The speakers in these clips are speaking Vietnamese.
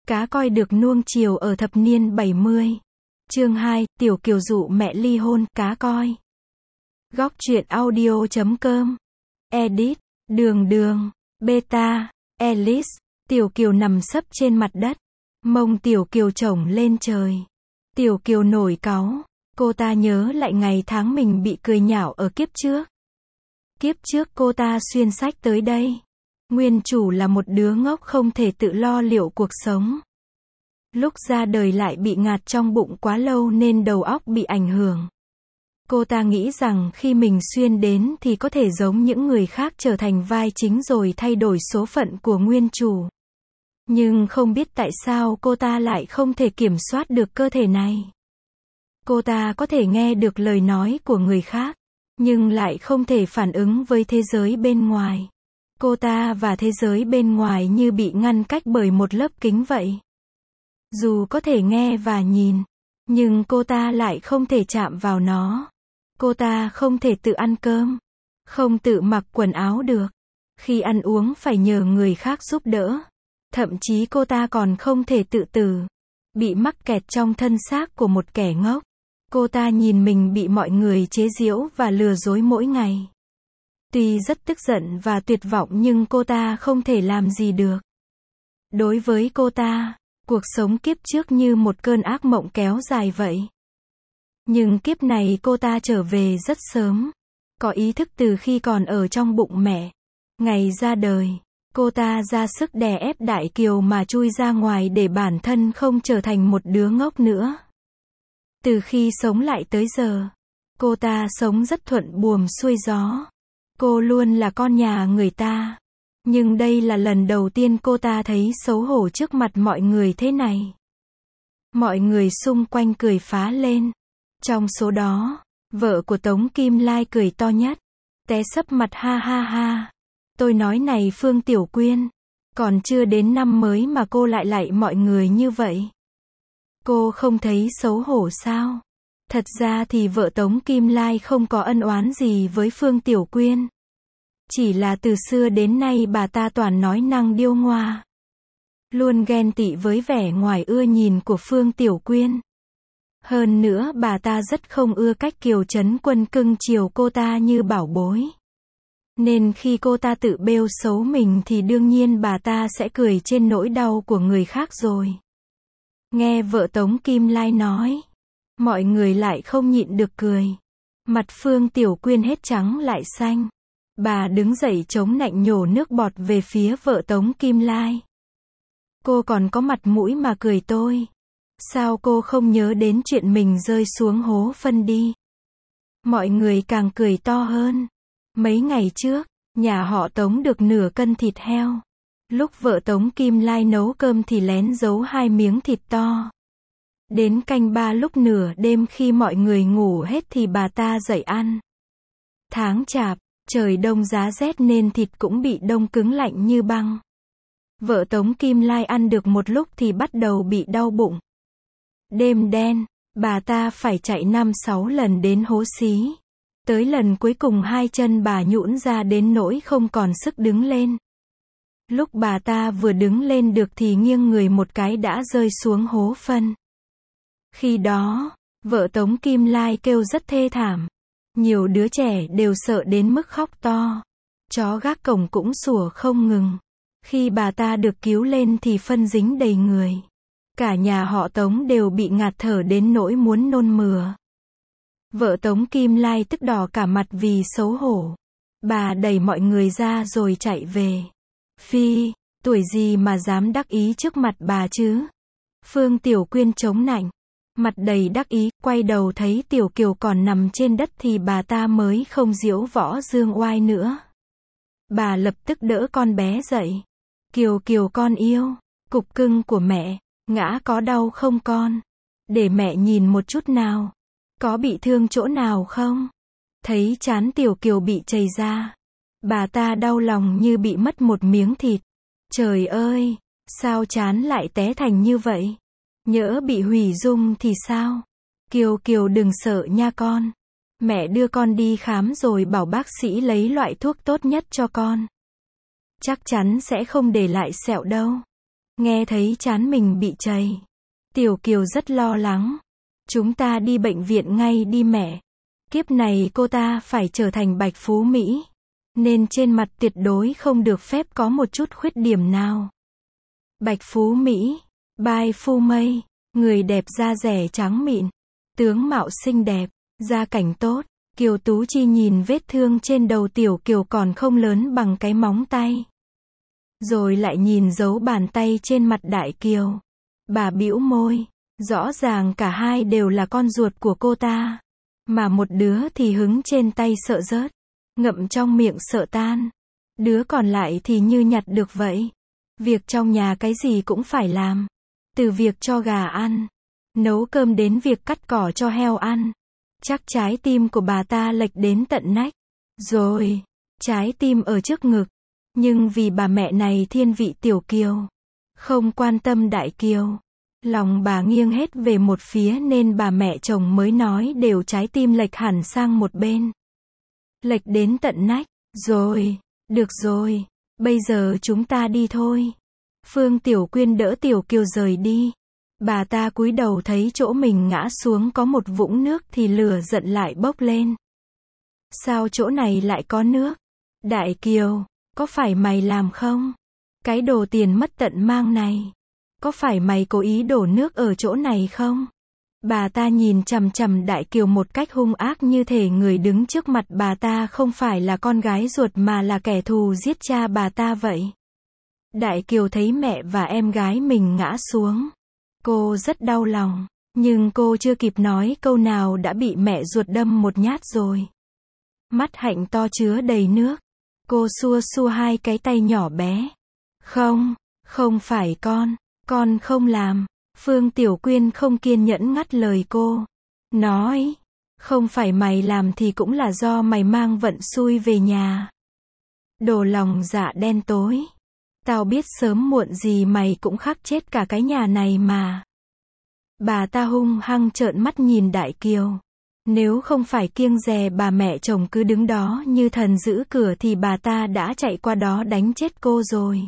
Cá coi được nuông chiều ở thập niên 70. Chương 2, Tiểu Kiều dụ mẹ ly hôn, cá coi. Góc truyện audio.com. Edit, Đường, Beta, Alice. Tiểu Kiều nằm sấp trên mặt đất. Mông Tiểu Kiều chổng lên trời. Tiểu Kiều nổi cáu. Cô ta nhớ lại ngày tháng mình bị cười nhạo ở kiếp trước. Kiếp trước cô ta xuyên sách tới đây. Nguyên chủ là một đứa ngốc không thể tự lo liệu cuộc sống. Lúc ra đời lại bị ngạt trong bụng quá lâu nên đầu óc bị ảnh hưởng. Cô ta nghĩ rằng khi mình xuyên đến thì có thể giống những người khác trở thành vai chính rồi thay đổi số phận của nguyên chủ. Nhưng không biết tại sao cô ta lại không thể kiểm soát được cơ thể này. Cô ta có thể nghe được lời nói của người khác, nhưng lại không thể phản ứng với thế giới bên ngoài. Cô ta và thế giới bên ngoài như bị ngăn cách bởi một lớp kính vậy. Dù có thể nghe và nhìn, nhưng cô ta lại không thể chạm vào nó. Cô ta không thể tự ăn cơm, không tự mặc quần áo được. Khi ăn uống phải nhờ người khác giúp đỡ. Thậm chí cô ta còn không thể tự tử, bị mắc kẹt trong thân xác của một kẻ ngốc. Cô ta nhìn mình bị mọi người chế giễu và lừa dối mỗi ngày. Tuy rất tức giận và tuyệt vọng nhưng cô ta không thể làm gì được. Đối với cô ta, cuộc sống kiếp trước như một cơn ác mộng kéo dài vậy. Nhưng kiếp này cô ta trở về rất sớm, có ý thức từ khi còn ở trong bụng mẹ. Ngày ra đời, cô ta ra sức đè ép Đại Kiều mà chui ra ngoài để bản thân không trở thành một đứa ngốc nữa. Từ khi sống lại tới giờ, cô ta sống rất thuận buồm xuôi gió. Cô luôn là con nhà người ta. Nhưng đây là lần đầu tiên cô ta thấy xấu hổ trước mặt mọi người thế này. Mọi người xung quanh cười phá lên. Trong số đó, vợ của Tống Kim Lai cười to nhất. Té sấp mặt ha ha ha. Tôi nói này Phương Tiểu Quyên, còn chưa đến năm mới mà cô lại lạy mọi người như vậy. Cô không thấy xấu hổ sao? Thật ra thì vợ Tống Kim Lai không có ân oán gì với Phương Tiểu Quyên. Chỉ là từ xưa đến nay bà ta toàn nói năng điêu ngoa. Luôn ghen tị với vẻ ngoài ưa nhìn của Phương Tiểu Quyên. Hơn nữa bà ta rất không ưa cách Kiều Trấn Quân cưng chiều cô ta như bảo bối. Nên khi cô ta tự bêu xấu mình thì đương nhiên bà ta sẽ cười trên nỗi đau của người khác rồi. Nghe vợ Tống Kim Lai nói, mọi người lại không nhịn được cười. Mặt Phương Tiểu Quyên hết trắng lại xanh. Bà đứng dậy chống nạnh nhổ nước bọt về phía vợ Tống Kim Lai. Cô còn có mặt mũi mà cười tôi. Sao cô không nhớ đến chuyện mình rơi xuống hố phân đi? Mọi người càng cười to hơn. Mấy ngày trước, nhà họ Tống được nửa cân thịt heo. Lúc vợ Tống Kim Lai nấu cơm thì lén giấu 2 miếng thịt to. Đến canh 3 lúc nửa đêm khi mọi người ngủ hết thì bà ta dậy ăn. Tháng Chạp, trời đông giá rét nên thịt cũng bị đông cứng lạnh như băng. Vợ Tống Kim Lai ăn được một lúc thì bắt đầu bị đau bụng. Đêm đen, bà ta phải chạy 5-6 lần đến hố xí. Tới lần cuối cùng 2 chân bà nhũn ra đến nỗi không còn sức đứng lên. Lúc bà ta vừa đứng lên được thì nghiêng người một cái đã rơi xuống hố phân. Khi đó, vợ Tống Kim Lai kêu rất thê thảm. Nhiều đứa trẻ đều sợ đến mức khóc to. Chó gác cổng cũng sủa không ngừng. Khi bà ta được cứu lên thì phân dính đầy người. Cả nhà họ Tống đều bị ngạt thở đến nỗi muốn nôn mửa. Vợ Tống Kim Lai tức đỏ cả mặt vì xấu hổ. Bà đẩy mọi người ra rồi chạy về. Phi, tuổi gì mà dám đắc ý trước mặt bà chứ? Phương Tiểu Quyên chống nạnh. Mặt đầy đắc ý, quay đầu thấy Tiểu Kiều còn nằm trên đất thì bà ta mới không diễu võ dương oai nữa. Bà lập tức đỡ con bé dậy. Kiều Kiều con yêu, cục cưng của mẹ, ngã có đau không con? Để mẹ nhìn một chút nào. Có bị thương chỗ nào không? Thấy trán Tiểu Kiều bị chảy ra. Bà ta đau lòng như bị mất một miếng thịt. Trời ơi, sao trán lại té thành như vậy? Nhỡ bị hủy dung thì sao? Kiều Kiều đừng sợ nha con. Mẹ đưa con đi khám rồi bảo bác sĩ lấy loại thuốc tốt nhất cho con. Chắc chắn sẽ không để lại sẹo đâu. Nghe thấy trán mình bị trầy. Tiểu Kiều rất lo lắng. Chúng ta đi bệnh viện ngay đi mẹ. Kiếp này cô ta phải trở thành Bạch Phú Mỹ. Nên trên mặt tuyệt đối không được phép có một chút khuyết điểm nào. Bạch Phú Mỹ, Bai Phu Mây, người đẹp da dẻ trắng mịn, tướng mạo xinh đẹp, gia cảnh tốt. Kiều Tú Chi nhìn vết thương trên đầu Tiểu Kiều còn không lớn bằng cái móng tay. Rồi lại nhìn dấu bàn tay trên mặt Đại Kiều. Bà bĩu môi, rõ ràng cả hai đều là con ruột của cô ta. Mà một đứa thì hứng trên tay sợ rớt, ngậm trong miệng sợ tan. Đứa còn lại thì như nhặt được vậy. Việc trong nhà cái gì cũng phải làm. Từ việc cho gà ăn, nấu cơm đến việc cắt cỏ cho heo ăn. Chắc trái tim của bà ta lệch đến tận nách. Rồi, trái tim ở trước ngực. Nhưng vì bà mẹ này thiên vị Tiểu Kiều, không quan tâm Đại Kiều. Lòng bà nghiêng hết về một phía nên bà mẹ chồng mới nói đều trái tim lệch hẳn sang một bên. Lệch đến tận nách. Rồi, được rồi, bây giờ chúng ta đi thôi. Phương Tiểu Quyên đỡ Tiểu Kiều rời đi. Bà ta cúi đầu thấy chỗ mình ngã xuống có một vũng nước thì lửa giận lại bốc lên. Sao chỗ này lại có nước? Đại Kiều, có phải mày làm không? Cái đồ tiền mất tận mang này. Có phải mày cố ý đổ nước ở chỗ này không? Bà ta nhìn chằm chằm Đại Kiều một cách hung ác như thể người đứng trước mặt bà ta không phải là con gái ruột mà là kẻ thù giết cha bà ta vậy. Đại Kiều thấy mẹ và em gái mình ngã xuống. Cô rất đau lòng, nhưng cô chưa kịp nói câu nào đã bị mẹ ruột đâm một nhát rồi. Mắt hạnh to chứa đầy nước. Cô xua xua hai cái tay nhỏ bé. Không, không phải con không làm. Phương Tiểu Quyên không kiên nhẫn ngắt lời cô. Nói, không phải mày làm thì cũng là do mày mang vận xui về nhà. Đồ lòng dạ đen tối. Tao biết sớm muộn gì mày cũng khắc chết cả cái nhà này mà. Bà ta hung hăng trợn mắt nhìn Đại Kiều. Nếu không phải kiêng dè bà mẹ chồng cứ đứng đó như thần giữ cửa thì bà ta đã chạy qua đó đánh chết cô rồi.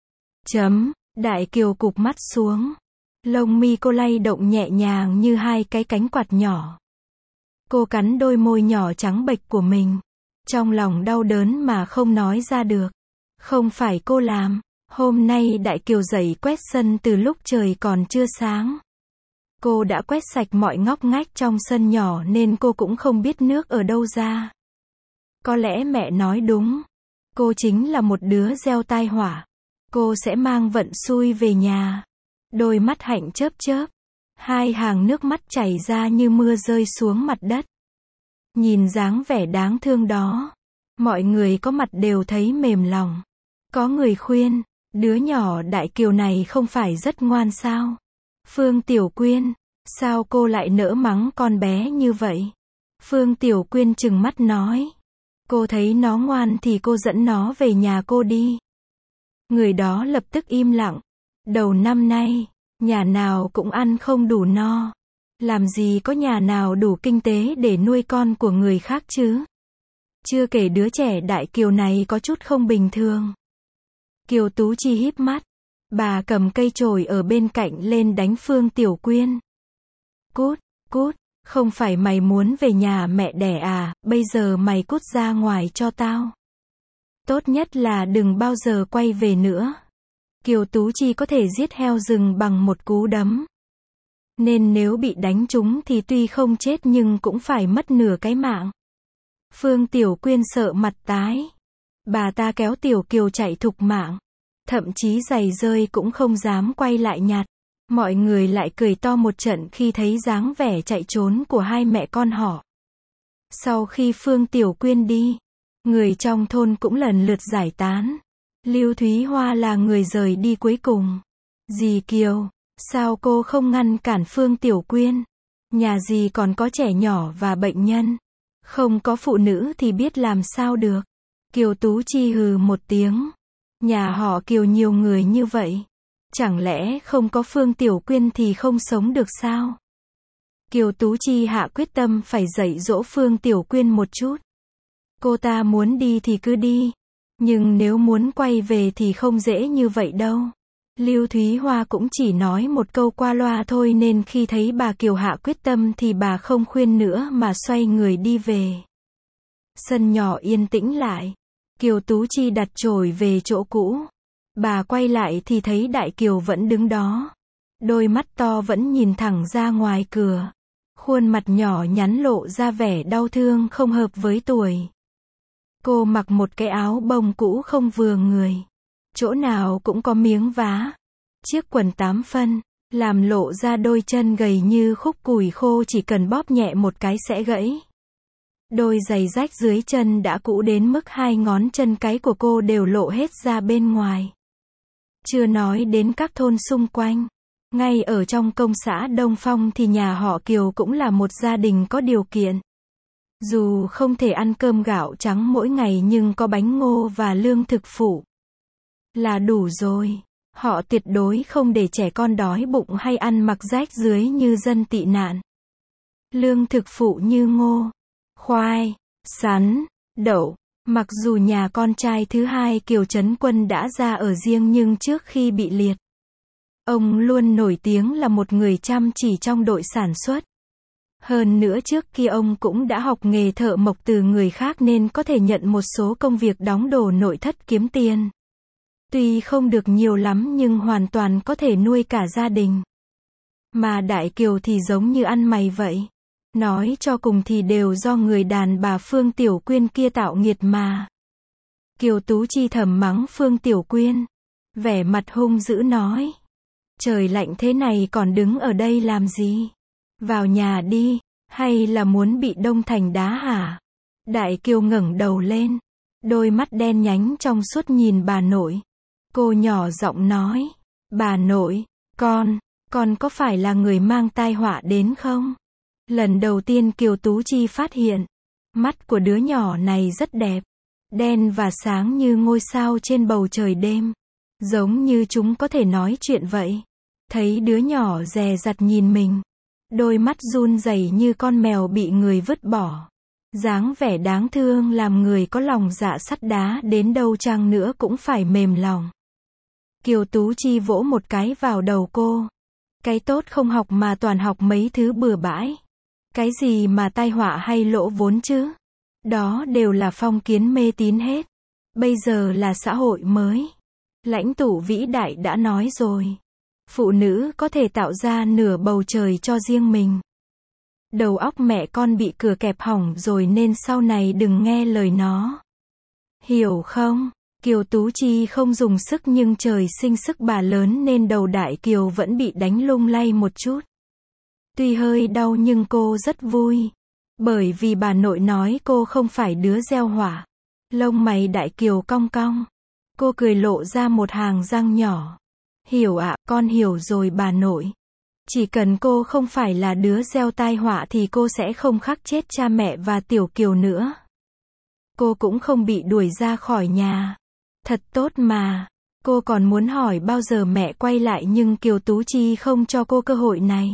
Đại Kiều cụp mắt xuống. Lông mi cô lay động nhẹ nhàng như hai cái cánh quạt nhỏ. Cô cắn đôi môi nhỏ trắng bệch của mình. Trong lòng đau đớn mà không nói ra được. Không phải cô làm. Hôm nay Đại Kiều dậy quét sân từ lúc trời còn chưa sáng. Cô đã quét sạch mọi ngóc ngách trong sân nhỏ nên cô cũng không biết nước ở đâu ra. Có lẽ mẹ nói đúng. Cô chính là một đứa gieo tai họa. Cô sẽ mang vận xui về nhà. Đôi mắt hạnh chớp chớp. Hai hàng nước mắt chảy ra như mưa rơi xuống mặt đất. Nhìn dáng vẻ đáng thương đó. Mọi người có mặt đều thấy mềm lòng. Có người khuyên, đứa nhỏ Đại Kiều này không phải rất ngoan sao? Phương Tiểu Quyên, sao cô lại nỡ mắng con bé như vậy? Phương Tiểu Quyên trừng mắt nói. Cô thấy nó ngoan thì cô dẫn nó về nhà cô đi. Người đó lập tức im lặng. Đầu năm nay, nhà nào cũng ăn không đủ no. Làm gì có nhà nào đủ kinh tế để nuôi con của người khác chứ? Chưa kể đứa trẻ Đại Kiều này có chút không bình thường. Kiều Tú Chi híp mắt. Bà cầm cây chổi ở bên cạnh lên đánh Phương Tiểu Quyên. Cút, không phải mày muốn về nhà mẹ đẻ à, bây giờ mày cút ra ngoài cho tao. Tốt nhất là đừng bao giờ quay về nữa. Kiều Tú Chi có thể giết heo rừng bằng một cú đấm. Nên nếu bị đánh trúng thì tuy không chết nhưng cũng phải mất nửa cái mạng. Phương Tiểu Quyên sợ mặt tái. Bà ta kéo Tiểu Kiều chạy thục mạng. Thậm chí giày rơi cũng không dám quay lại nhặt. Mọi người lại cười to một trận khi thấy dáng vẻ chạy trốn của hai mẹ con họ. Sau khi Phương Tiểu Quyên đi, người trong thôn cũng lần lượt giải tán. Lưu Thúy Hoa là người rời đi cuối cùng. Dì Kiều, sao cô không ngăn cản Phương Tiểu Quyên? Nhà dì còn có trẻ nhỏ và bệnh nhân. Không có phụ nữ thì biết làm sao được. Kiều Tú Chi hừ một tiếng. Nhà họ Kiều nhiều người như vậy. Chẳng lẽ không có Phương Tiểu Quyên thì không sống được sao? Kiều Tú Chi hạ quyết tâm phải dạy dỗ Phương Tiểu Quyên một chút. Cô ta muốn đi thì cứ đi. Nhưng nếu muốn quay về thì không dễ như vậy đâu. Lưu Thúy Hoa cũng chỉ nói một câu qua loa thôi nên khi thấy bà Kiều hạ quyết tâm thì bà không khuyên nữa mà xoay người đi về. Sân nhỏ yên tĩnh lại. Kiều Tú Chi đặt chổi về chỗ cũ. Bà quay lại thì thấy Đại Kiều vẫn đứng đó. Đôi mắt to vẫn nhìn thẳng ra ngoài cửa. Khuôn mặt nhỏ nhắn lộ ra vẻ đau thương không hợp với tuổi. Cô mặc một cái áo bông cũ không vừa người. Chỗ nào cũng có miếng vá. Chiếc quần 8 phân, làm lộ ra đôi chân gầy như khúc củi khô chỉ cần bóp nhẹ một cái sẽ gãy. Đôi giày rách dưới chân đã cũ đến mức 2 ngón chân cái của cô đều lộ hết ra bên ngoài. Chưa nói đến các thôn xung quanh. Ngay ở trong công xã Đông Phong thì nhà họ Kiều cũng là một gia đình có điều kiện. Dù không thể ăn cơm gạo trắng mỗi ngày nhưng có bánh ngô và lương thực phụ là đủ rồi. Họ tuyệt đối không để trẻ con đói bụng hay ăn mặc rách rưới như dân tị nạn. Lương thực phụ như ngô, khoai, sắn, đậu. Mặc dù nhà con trai thứ hai Kiều Trấn Quân đã ra ở riêng nhưng trước khi bị liệt, ông luôn nổi tiếng là một người chăm chỉ trong đội sản xuất. Hơn nữa trước kia ông cũng đã học nghề thợ mộc từ người khác nên có thể nhận một số công việc đóng đồ nội thất kiếm tiền. Tuy không được nhiều lắm nhưng hoàn toàn có thể nuôi cả gia đình. Mà Đại Kiều thì giống như ăn mày vậy. Nói cho cùng thì đều do người đàn bà Phương Tiểu Quyên kia tạo nghiệt mà. Kiều Tú Chi thầm mắng Phương Tiểu Quyên. Vẻ mặt hung dữ nói. Trời lạnh thế này còn đứng ở đây làm gì? Vào nhà đi, hay là muốn bị đông thành đá hả? Đại Kiều ngẩng đầu lên. Đôi mắt đen nhánh trong suốt nhìn bà nội. Cô nhỏ giọng nói. Bà nội, con có phải là người mang tai họa đến không? Lần đầu tiên Kiều Tú Chi phát hiện, mắt của đứa nhỏ này rất đẹp, đen và sáng như ngôi sao trên bầu trời đêm, giống như chúng có thể nói chuyện vậy. Thấy đứa nhỏ dè dặt nhìn mình, đôi mắt run rẩy như con mèo bị người vứt bỏ. Dáng vẻ đáng thương làm người có lòng dạ sắt đá đến đâu chăng nữa cũng phải mềm lòng. Kiều Tú Chi vỗ một cái vào đầu cô. Cái tốt không học mà toàn học mấy thứ bừa bãi. Cái gì mà tai họa hay lỗ vốn chứ? Đó đều là phong kiến mê tín hết. Bây giờ là xã hội mới. Lãnh tụ vĩ đại đã nói rồi. Phụ nữ có thể tạo ra nửa bầu trời cho riêng mình. Đầu óc mẹ con bị cửa kẹp hỏng rồi nên sau này đừng nghe lời nó. Hiểu không? Kiều Tú Chi không dùng sức nhưng trời sinh sức bà lớn nên đầu Đại Kiều vẫn bị đánh lung lay một chút. Tuy hơi đau nhưng cô rất vui. Bởi vì bà nội nói cô không phải đứa gieo họa. Lông mày Đại Kiều cong cong. Cô cười lộ ra một hàng răng nhỏ. Hiểu ạ, con hiểu rồi bà nội. Chỉ cần cô không phải là đứa gieo tai họa thì cô sẽ không khắc chết cha mẹ và Tiểu Kiều nữa. Cô cũng không bị đuổi ra khỏi nhà. Thật tốt mà. Cô còn muốn hỏi bao giờ mẹ quay lại nhưng Kiều Tú Chi không cho cô cơ hội này.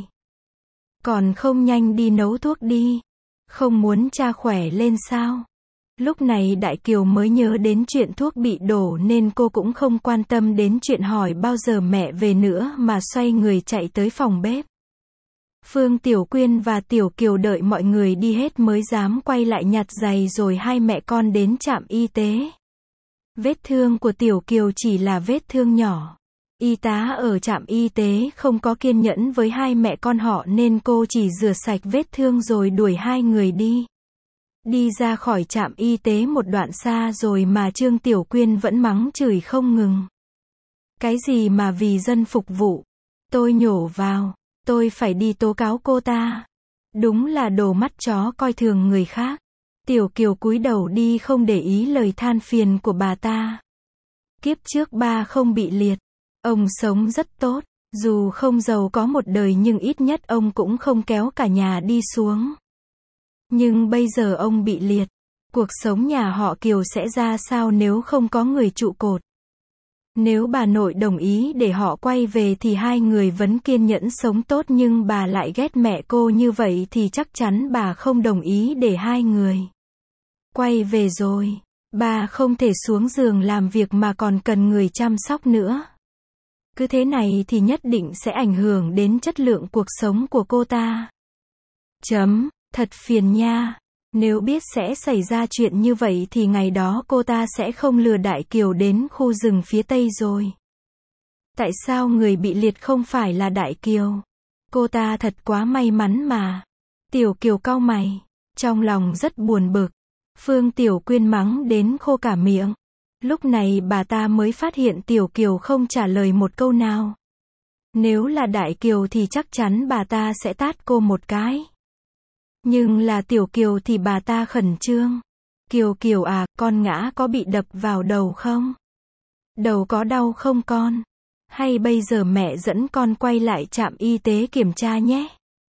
Còn không nhanh đi nấu thuốc đi. Không muốn cha khỏe lên sao? Lúc này Đại Kiều mới nhớ đến chuyện thuốc bị đổ nên cô cũng không quan tâm đến chuyện hỏi bao giờ mẹ về nữa mà xoay người chạy tới phòng bếp. Phương Tiểu Quyên và Tiểu Kiều đợi mọi người đi hết mới dám quay lại nhặt giày rồi hai mẹ con đến trạm y tế. Vết thương của Tiểu Kiều chỉ là vết thương nhỏ. Y tá ở trạm y tế không có kiên nhẫn với hai mẹ con họ nên cô chỉ rửa sạch vết thương rồi đuổi hai người đi. Đi ra khỏi trạm y tế một đoạn xa rồi mà Trương Tiểu Quyên vẫn mắng chửi không ngừng. Cái gì mà vì dân phục vụ? Tôi nhổ vào. Tôi phải đi tố cáo cô ta. Đúng là đồ mắt chó coi thường người khác. Tiểu Kiều cúi đầu đi không để ý lời than phiền của bà ta. Kiếp trước ba không bị liệt. Ông sống rất tốt. Dù không giàu có một đời nhưng ít nhất ông cũng không kéo cả nhà đi xuống. Nhưng bây giờ ông bị liệt. Cuộc sống nhà họ Kiều sẽ ra sao nếu không có người trụ cột? Nếu bà nội đồng ý để họ quay về thì hai người vẫn kiên nhẫn sống tốt nhưng bà lại ghét mẹ cô như vậy thì chắc chắn bà không đồng ý để hai người quay về rồi. Bà không thể xuống giường làm việc mà còn cần người chăm sóc nữa. Cứ thế này thì nhất định sẽ ảnh hưởng đến chất lượng cuộc sống của cô ta. Thật phiền nha. Nếu biết sẽ xảy ra chuyện như vậy thì ngày đó cô ta sẽ không lừa Đại Kiều đến khu rừng phía Tây rồi. Tại sao người bị liệt không phải là Đại Kiều? Cô ta thật quá may mắn mà. Tiểu Kiều cau mày, trong lòng rất buồn bực. Phương Tiểu Quyên mắng đến khô cả miệng. Lúc này bà ta mới phát hiện Tiểu Kiều không trả lời một câu nào. Nếu là Đại Kiều thì chắc chắn bà ta sẽ tát cô một cái. Nhưng là Tiểu Kiều thì bà ta khẩn trương. Kiều Kiều à, con ngã có bị đập vào đầu không? Đầu có đau không con? Hay bây giờ mẹ dẫn con quay lại trạm y tế kiểm tra nhé?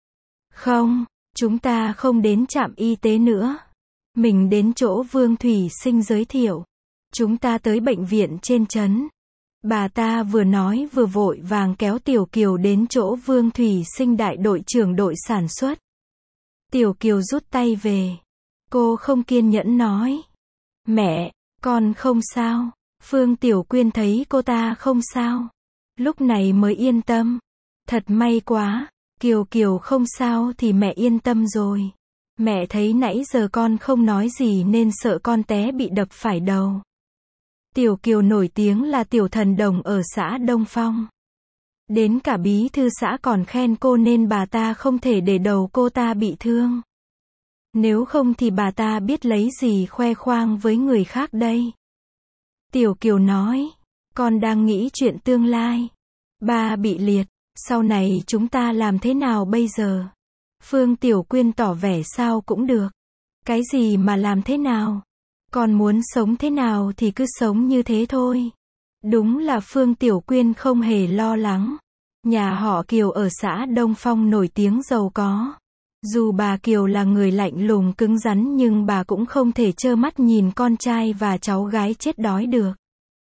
Không, chúng ta không đến trạm y tế nữa. Mình đến chỗ Vương Thủy Sinh giới thiệu. Chúng ta tới bệnh viện trên trấn. Bà ta vừa nói vừa vội vàng kéo Tiểu Kiều đến chỗ Vương Thủy Sinh đại đội trưởng đội sản xuất. Tiểu Kiều rút tay về. Cô không kiên nhẫn nói. Mẹ, con không sao. Phương Tiểu Quyên thấy cô ta không sao. Lúc này mới yên tâm. Thật may quá. Kiều Kiều không sao thì mẹ yên tâm rồi. Mẹ thấy nãy giờ con không nói gì nên sợ con té bị đập phải đầu. Tiểu Kiều nổi tiếng là tiểu thần đồng ở xã Đông Phong. Đến cả bí thư xã còn khen cô nên bà ta không thể để đầu cô ta bị thương. Nếu không thì bà ta biết lấy gì khoe khoang với người khác đây. Tiểu Kiều nói, con đang nghĩ chuyện tương lai. Ba bị liệt, sau này chúng ta làm thế nào bây giờ? Phương Tiểu Quyên tỏ vẻ sao cũng được. Cái gì mà làm thế nào? Con muốn sống thế nào thì cứ sống như thế thôi. Đúng là Phương Tiểu Quyên không hề lo lắng. Nhà họ Kiều ở xã Đông Phong nổi tiếng giàu có. Dù bà Kiều là người lạnh lùng cứng rắn nhưng bà cũng không thể trơ mắt nhìn con trai và cháu gái chết đói được.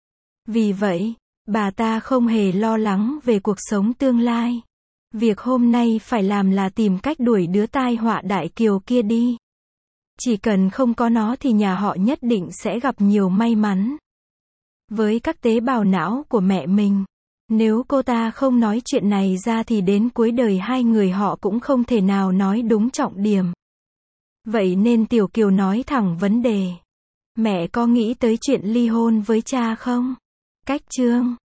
Vì vậy, bà ta không hề lo lắng về cuộc sống tương lai. Việc hôm nay phải làm là tìm cách đuổi đứa tai họa Đại Kiều kia đi. Chỉ cần không có nó thì nhà họ nhất định sẽ gặp nhiều may mắn. Với các tế bào não của mẹ mình, nếu cô ta không nói chuyện này ra thì đến cuối đời hai người họ cũng không thể nào nói đúng trọng điểm. Vậy nên Tiểu Kiều nói thẳng vấn đề. Mẹ có nghĩ tới chuyện ly hôn với cha không? Cách chương